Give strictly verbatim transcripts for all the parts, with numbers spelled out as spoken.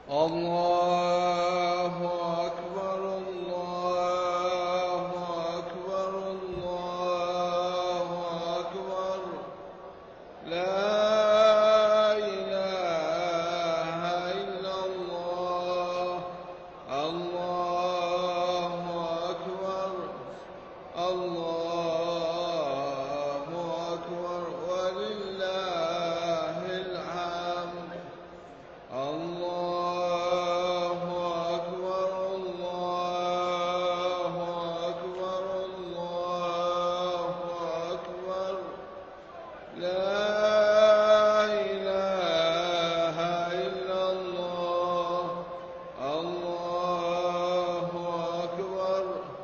الله أكبر الله أكبر الله أكبر لا إله إلا الله الله أكبر الله أكبر ولله الحمد الله أكبر الله أكبر الله أكبر لا إله إلا الله الله أكبر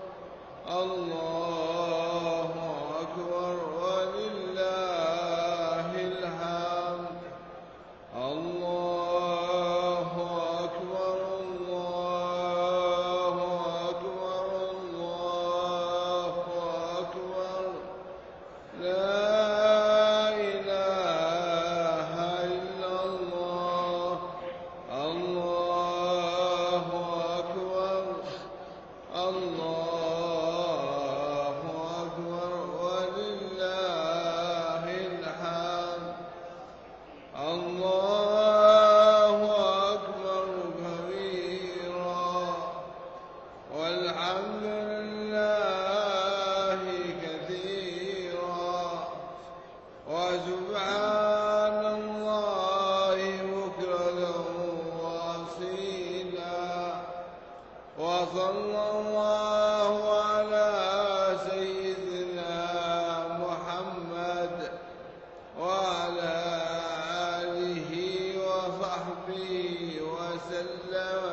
الله أكبر ولله الحمد الله أكبر الله أكبر الله أكبر لا إله إلا الله الله أكبر الله أكبر ولله الحمد الله أكبر كبيرا والحمد لله كثيرا وسبحان الله بكرة وأصيلا وصلى الله على سيدنا محمد وعلى آله وصحبه وسلم